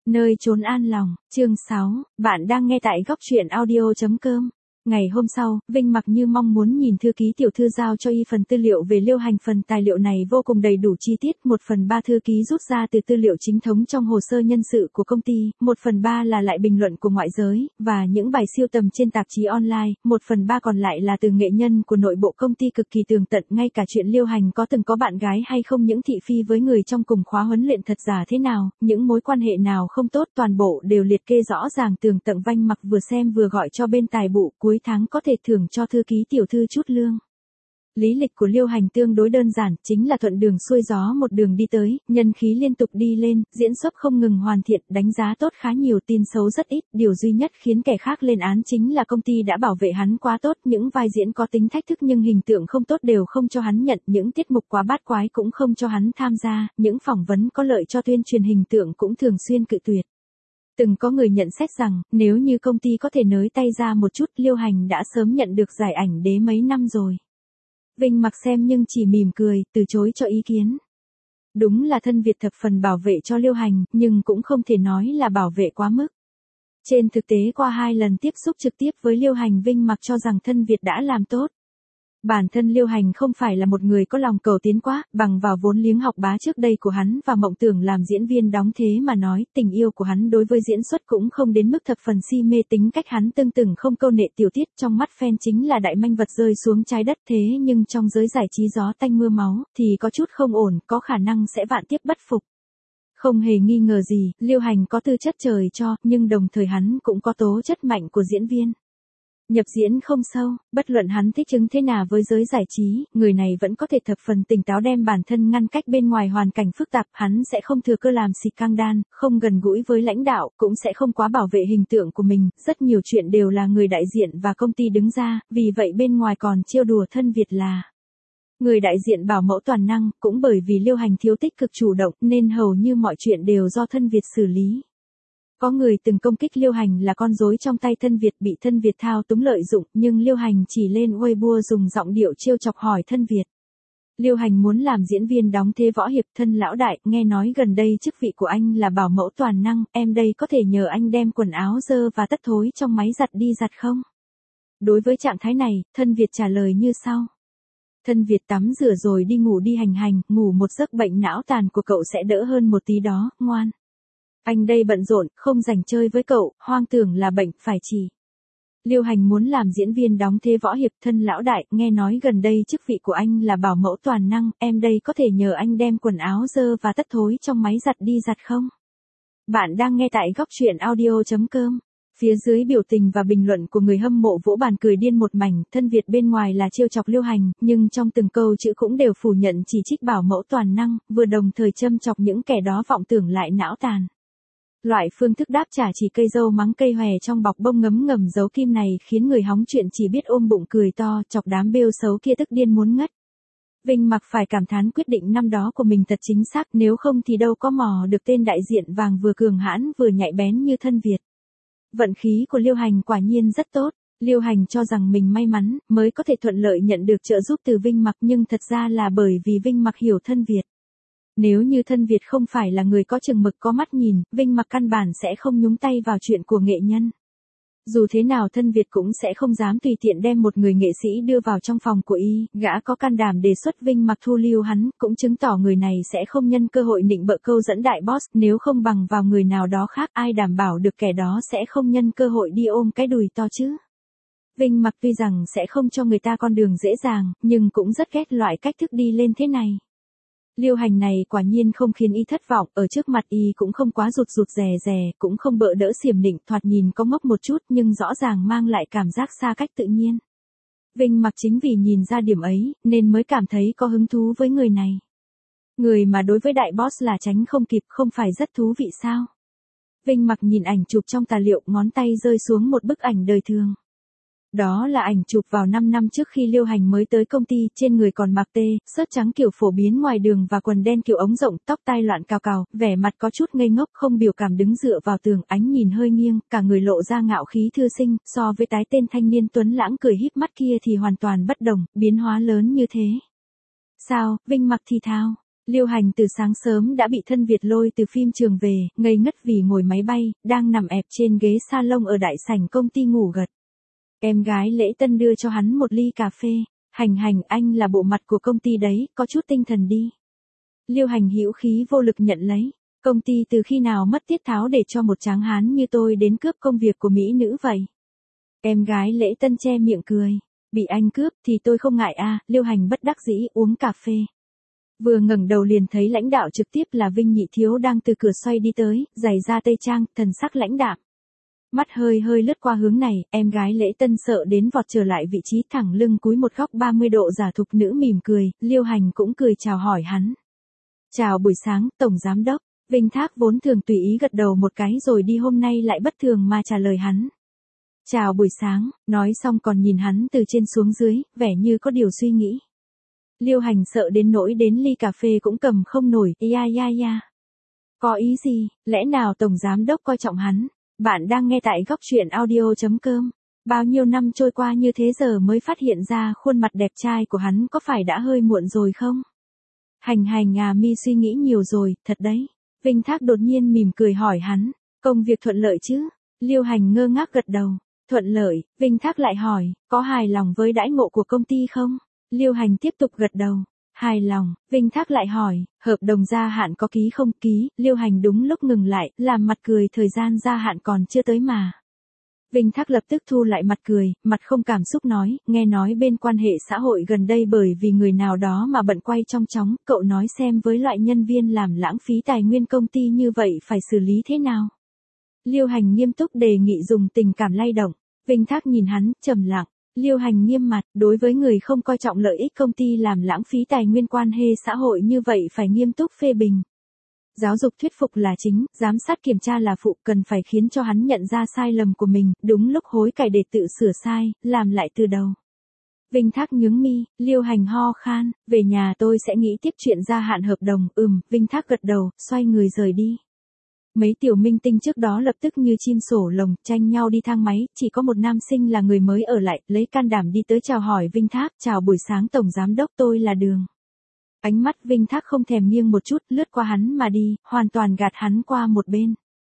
Nơi chốn an lòng, chương 6, bạn đang nghe tại góc truyện audio.com. Ngày hôm sau, Vinh mặc như mong muốn nhìn thư ký tiểu thư giao cho y phần tư liệu về Liêu Hành. Phần tài liệu này vô cùng đầy đủ chi tiết, 1/3 thư ký rút ra từ tư liệu chính thống trong hồ sơ nhân sự của công ty, 1/3 là lại bình luận của ngoại giới, và những bài siêu tầm trên tạp chí online, 1/3 còn lại là từ nghệ nhân của nội bộ công ty cực kỳ tường tận, ngay cả chuyện Liêu Hành có từng có bạn gái hay không, những thị phi với người trong cùng khóa huấn luyện thật giả thế nào, những mối quan hệ nào không tốt, toàn bộ đều liệt kê rõ ràng tường tận. Vinh mặc vừa xem vừa gọi cho bên tài vụ, cuối tháng có thể thưởng cho thư ký tiểu thư chút lương. Lý lịch của Liêu Hành tương đối đơn giản, chính là thuận đường xuôi gió một đường đi tới, nhân khí liên tục đi lên, diễn xuất không ngừng hoàn thiện, đánh giá tốt khá nhiều, tin xấu rất ít, điều duy nhất khiến kẻ khác lên án chính là công ty đã bảo vệ hắn quá tốt, những vai diễn có tính thách thức nhưng hình tượng không tốt đều không cho hắn nhận, những tiết mục quá bát quái cũng không cho hắn tham gia, những phỏng vấn có lợi cho tuyên truyền hình tượng cũng thường xuyên cự tuyệt. Từng có người nhận xét rằng, nếu như công ty có thể nới tay ra một chút, Liêu Hành đã sớm nhận được giải ảnh đế mấy năm rồi. Vinh mặc xem nhưng chỉ mỉm cười, từ chối cho ý kiến. Đúng là thân Việt thập phần bảo vệ cho Liêu Hành, nhưng cũng không thể nói là bảo vệ quá mức. Trên thực tế qua 2 lần tiếp xúc trực tiếp với Liêu Hành, Vinh mặc cho rằng thân Việt đã làm tốt. Bản thân Liêu Hành không phải là một người có lòng cầu tiến quá, bằng vào vốn liếng học bá trước đây của hắn và mộng tưởng làm diễn viên đóng thế mà nói, tình yêu của hắn đối với diễn xuất cũng không đến mức thập phần si mê, tính cách hắn tương từng không câu nệ tiểu tiết, trong mắt fan chính là đại manh vật rơi xuống trái đất, thế nhưng trong giới giải trí gió tanh mưa máu, thì có chút không ổn, có khả năng sẽ vạn tiếp bất phục. Không hề nghi ngờ gì, Liêu Hành có tư chất trời cho, nhưng đồng thời hắn cũng có tố chất mạnh của diễn viên. Nhập diễn không sâu, bất luận hắn thích ứng thế nào với giới giải trí, người này vẫn có thể thập phần tỉnh táo đem bản thân ngăn cách bên ngoài hoàn cảnh phức tạp, hắn sẽ không thừa cơ làm xì căng đan, không gần gũi với lãnh đạo, cũng sẽ không quá bảo vệ hình tượng của mình, rất nhiều chuyện đều là người đại diện và công ty đứng ra, vì vậy bên ngoài còn trêu đùa thân Việt là người đại diện bảo mẫu toàn năng, cũng bởi vì Liêu Hành thiếu tích cực chủ động nên hầu như mọi chuyện đều do thân Việt xử lý. Có người từng công kích Liêu Hành là con rối trong tay thân Việt, bị thân Việt thao túng lợi dụng, nhưng Liêu Hành chỉ lên Weibo dùng giọng điệu trêu chọc hỏi thân Việt. Liêu Hành muốn làm diễn viên đóng thế võ hiệp, thân lão đại, nghe nói gần đây chức vị của anh là bảo mẫu toàn năng, em đây có thể nhờ anh đem quần áo dơ và tất thối trong máy giặt đi giặt không? Đối với trạng thái này, thân Việt trả lời như sau. Thân Việt tắm rửa rồi đi ngủ đi, hành, ngủ một giấc bệnh não tàn của cậu sẽ đỡ hơn một tí đó, ngoan. Anh đây bận rộn, không rảnh chơi với cậu, hoang tưởng là bệnh, phải chỉ. Liêu Hành muốn làm diễn viên đóng thế võ hiệp, thân lão đại, nghe nói gần đây chức vị của anh là bảo mẫu toàn năng, em đây có thể nhờ anh đem quần áo dơ và tất thối trong máy giặt đi giặt không? Bạn đang nghe tại góc truyện audio.com. Phía dưới biểu tình và bình luận của người hâm mộ vỗ bàn cười điên một mảnh, thân Việt bên ngoài là trêu chọc Liêu Hành, nhưng trong từng câu chữ cũng đều phủ nhận chỉ trích bảo mẫu toàn năng, vừa đồng thời châm chọc những kẻ đó vọng tưởng lại não tàn. Loại phương thức đáp trả chỉ cây dâu mắng cây hòe trong bọc bông ngấm ngầm dấu kim này khiến người hóng chuyện chỉ biết ôm bụng cười to, chọc đám bêu xấu kia tức điên muốn ngất. Vinh mặc phải cảm thán quyết định năm đó của mình thật chính xác, nếu không thì đâu có mò được tên đại diện vàng vừa cường hãn vừa nhạy bén như thân Việt. Vận khí của Liêu Hành quả nhiên rất tốt. Liêu Hành cho rằng mình may mắn mới có thể thuận lợi nhận được trợ giúp từ Vinh mặc, nhưng thật ra là bởi vì Vinh mặc hiểu thân Việt. Nếu như thân Việt không phải là người có chừng mực có mắt nhìn, Vinh mặc căn bản sẽ không nhúng tay vào chuyện của nghệ nhân. Dù thế nào thân Việt cũng sẽ không dám tùy tiện đem một người nghệ sĩ đưa vào trong phòng của y, gã có can đảm đề xuất Vinh mặc thu lưu hắn, cũng chứng tỏ người này sẽ không nhân cơ hội nịnh bợ câu dẫn đại boss, nếu không bằng vào người nào đó khác, ai đảm bảo được kẻ đó sẽ không nhân cơ hội đi ôm cái đùi to chứ. Vinh mặc tuy rằng sẽ không cho người ta con đường dễ dàng, nhưng cũng rất ghét loại cách thức đi lên thế này. Liêu Hành này quả nhiên không khiến y thất vọng, ở trước mặt y cũng không quá rụt rè, cũng không bợ đỡ xiểm nịnh, thoạt nhìn có ngốc một chút nhưng rõ ràng mang lại cảm giác xa cách tự nhiên. Vinh mặc chính vì nhìn ra điểm ấy, nên mới cảm thấy có hứng thú với người này. Người mà đối với đại boss là tránh không kịp, không phải rất thú vị sao? Vinh mặc nhìn ảnh chụp trong tài liệu, ngón tay rơi xuống một bức ảnh đời thường. Đó là ảnh chụp vào 5 năm trước khi Liêu Hành mới tới công ty, trên người còn mặc sớt trắng kiểu phổ biến ngoài đường và quần đen kiểu ống rộng, tóc tai loạn cào, vẻ mặt có chút ngây ngốc, không biểu cảm đứng dựa vào tường, ánh nhìn hơi nghiêng, cả người lộ ra ngạo khí thư sinh, so với tái tên thanh niên tuấn lãng cười híp mắt kia thì hoàn toàn bất đồng, biến hóa lớn như thế. Sao, Vinh mặc thì thào. Liêu Hành từ sáng sớm đã bị thân Việt lôi từ phim trường về, ngây ngất vì ngồi máy bay, đang nằm ẹp trên ghế salon ở đại sảnh công ty ngủ gật. Em gái Lễ Tân đưa cho hắn một ly cà phê. Hành Hành, anh là bộ mặt của công ty đấy, có chút tinh thần đi. Liêu Hành hữu khí vô lực nhận lấy. Công ty từ khi nào mất tiết tháo để cho một tráng hán như tôi đến cướp công việc của mỹ nữ vậy? Em gái Lễ Tân che miệng cười. Bị anh cướp thì tôi không ngại à, Liêu Hành bất đắc dĩ uống cà phê. Vừa ngẩng đầu liền thấy lãnh đạo trực tiếp là Vinh Nhị Thiếu đang từ cửa xoay đi tới, giày da tây trang, thần sắc lãnh đạm. Mắt hơi hơi lướt qua hướng này, em gái Lễ Tân sợ đến vọt trở lại vị trí thẳng lưng cúi một góc 30 độ giả thục nữ mỉm cười, Liêu Hành cũng cười chào hỏi hắn. Chào buổi sáng, Tổng Giám Đốc. Vinh Thác vốn thường tùy ý gật đầu một cái rồi đi hôm nay lại bất thường mà trả lời hắn. Chào buổi sáng, nói xong còn nhìn hắn từ trên xuống dưới, vẻ như có điều suy nghĩ. Liêu Hành sợ đến nỗi đến ly cà phê cũng cầm không nổi, ya. Có ý gì, lẽ nào Tổng Giám Đốc coi trọng hắn? Bạn đang nghe tại góc truyện audio.com. Bao nhiêu năm trôi qua như thế giờ mới phát hiện ra khuôn mặt đẹp trai của hắn có phải đã hơi muộn rồi không? Hành à, mi suy nghĩ nhiều rồi, thật đấy. Vinh Thác đột nhiên mỉm cười hỏi hắn, công việc thuận lợi chứ? Liêu Hành ngơ ngác gật đầu. Thuận lợi, Vinh Thác lại hỏi, có hài lòng với đãi ngộ của công ty không? Liêu Hành tiếp tục gật đầu. Hài lòng, Vinh Thác lại hỏi, hợp đồng gia hạn có ký không? Ký, Liêu Hành đúng lúc ngừng lại, làm mặt cười thời gian gia hạn còn chưa tới mà. Vinh Thác lập tức thu lại mặt cười, mặt không cảm xúc nói, nghe nói bên quan hệ xã hội gần đây bởi vì người nào đó mà bận quay trong chóng, cậu nói xem với loại nhân viên làm lãng phí tài nguyên công ty như vậy phải xử lý thế nào? Liêu Hành nghiêm túc đề nghị dùng tình cảm lay động. Vinh Thác nhìn hắn, trầm lặng. Liêu Hành nghiêm mặt, đối với người không coi trọng lợi ích công ty làm lãng phí tài nguyên quan hệ xã hội như vậy phải nghiêm túc phê bình. Giáo dục thuyết phục là chính, giám sát kiểm tra là phụ, cần phải khiến cho hắn nhận ra sai lầm của mình, đúng lúc hối cải để tự sửa sai, làm lại từ đầu. Vinh Thác nhướng mi, Liêu Hành ho khan, về nhà tôi sẽ nghĩ tiếp chuyện gia hạn hợp đồng, Vinh Thác gật đầu, xoay người rời đi. Mấy tiểu minh tinh trước đó lập tức như chim sổ lồng, tranh nhau đi thang máy, chỉ có một nam sinh là người mới ở lại, lấy can đảm đi tới chào hỏi Vinh Thác, chào buổi sáng Tổng Giám Đốc, tôi là Đường. Ánh mắt Vinh Thác không thèm nghiêng một chút, lướt qua hắn mà đi, hoàn toàn gạt hắn qua một bên.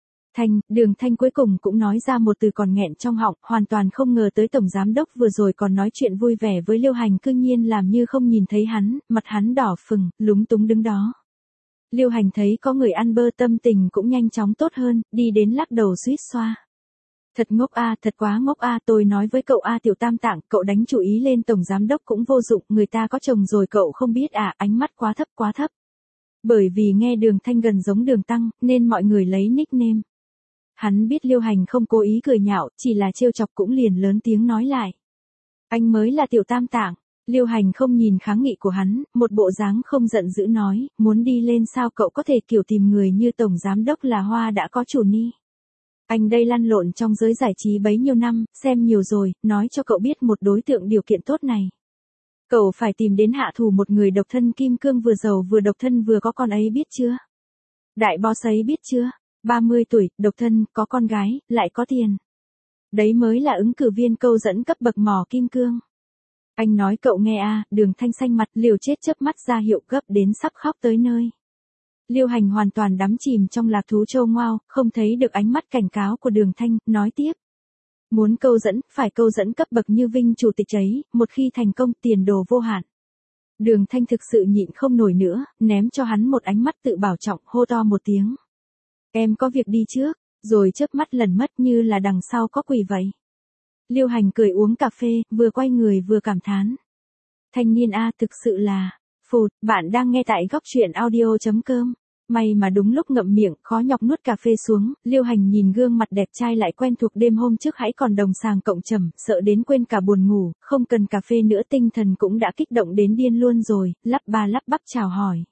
Đường Thanh cuối cùng cũng nói ra một từ còn nghẹn trong họng, hoàn toàn không ngờ tới Tổng Giám Đốc vừa rồi còn nói chuyện vui vẻ với Liêu Hành cư nhiên làm như không nhìn thấy hắn, mặt hắn đỏ phừng, lúng túng đứng đó. Liêu Hành thấy có người ăn bơ tâm tình cũng nhanh chóng tốt hơn, đi đến lắc đầu suýt xoa. Thật ngốc a, thật quá ngốc a, tôi nói với cậu a Tiểu Tam Tạng, cậu đánh chủ ý lên Tổng Giám Đốc cũng vô dụng, người ta có chồng rồi cậu không biết à, ánh mắt quá thấp. Bởi vì nghe Đường Thanh gần giống Đường Tăng, nên mọi người lấy nickname. Hắn biết Liêu Hành không cố ý cười nhạo, chỉ là trêu chọc cũng liền lớn tiếng nói lại. Anh mới là Tiểu Tam Tạng. Liêu Hành không nhìn kháng nghị của hắn, một bộ dáng không giận dữ nói, muốn đi lên sao cậu có thể kiểu tìm người như Tổng Giám Đốc là hoa đã có chủ ni. Anh đây lăn lộn trong giới giải trí bấy nhiêu năm, xem nhiều rồi, nói cho cậu biết một đối tượng điều kiện tốt này. Cậu phải tìm đến hạ thủ một người độc thân kim cương vừa giàu vừa độc thân vừa có con ấy biết chưa? Đại boss ấy biết chưa? 30 tuổi, độc thân, có con gái, lại có tiền. Đấy mới là ứng cử viên câu dẫn cấp bậc mỏ kim cương. Anh nói cậu nghe à, Đường Thanh xanh mặt liều chết chớp mắt ra hiệu gấp đến sắp khóc tới nơi. Liêu Hành hoàn toàn đắm chìm trong lạc thú châu ngoao, không thấy được ánh mắt cảnh cáo của Đường Thanh, nói tiếp. Muốn câu dẫn, phải câu dẫn cấp bậc như Vinh chủ tịch ấy, một khi thành công tiền đồ vô hạn. Đường Thanh thực sự nhịn không nổi nữa, ném cho hắn một ánh mắt tự bảo trọng, hô to một tiếng. Em có việc đi trước, rồi chớp mắt lần mất như là đằng sau có quỷ vậy. Liêu Hành cười uống cà phê, vừa quay người vừa cảm thán. Thanh niên a thực sự là, phụt, bạn đang nghe tại góc truyện audio.com. May mà đúng lúc ngậm miệng, khó nhọc nuốt cà phê xuống, Liêu Hành nhìn gương mặt đẹp trai lại quen thuộc đêm hôm trước hãy còn đồng sàng cộng trầm, sợ đến quên cả buồn ngủ, không cần cà phê nữa tinh thần cũng đã kích động đến điên luôn rồi, lắp ba lắp bắp chào hỏi.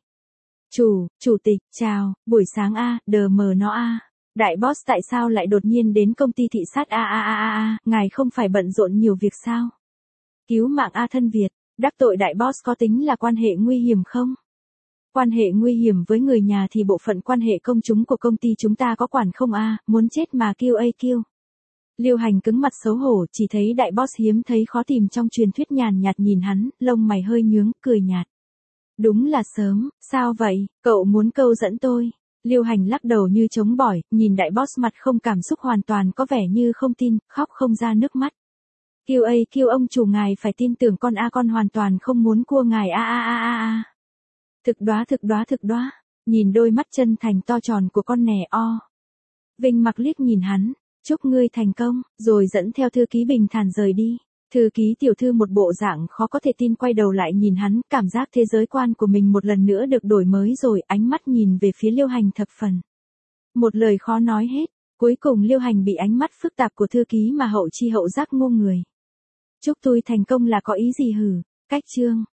Chủ tịch, chào, buổi sáng a, đờ mờ nó a. Đại boss tại sao lại đột nhiên đến công ty thị sát ngài không phải bận rộn nhiều việc sao? Cứu mạng a thân Việt, đắc tội đại boss có tính là quan hệ nguy hiểm không? Quan hệ nguy hiểm với người nhà thì bộ phận quan hệ công chúng của công ty chúng ta có quản không a, muốn chết mà kêu kêu. Liêu Hành cứng mặt xấu hổ, chỉ thấy đại boss hiếm thấy khó tìm trong truyền thuyết nhàn nhạt nhìn hắn, lông mày hơi nhướng, cười nhạt. Đúng là sớm, sao vậy, cậu muốn câu dẫn tôi? Liêu Hành lắc đầu như chống bỏi, nhìn đại boss mặt không cảm xúc hoàn toàn có vẻ như không tin, khóc không ra nước mắt. Kêu ông chủ ngài phải tin tưởng con con hoàn toàn không muốn cua ngài a. Thực đoá. Nhìn đôi mắt chân thành to tròn của con nẻ o. Vinh mặc liếc nhìn hắn, chúc ngươi thành công, rồi dẫn theo thư ký bình thản rời đi. Thư ký tiểu thư một bộ dạng khó có thể tin quay đầu lại nhìn hắn, cảm giác thế giới quan của mình một lần nữa được đổi mới rồi, ánh mắt nhìn về phía Liêu Hành thập phần. Một lời khó nói hết, cuối cùng Liêu Hành bị ánh mắt phức tạp của thư ký mà hậu chi hậu giác ngu người. Chúc tôi thành công là có ý gì hử, cách chương.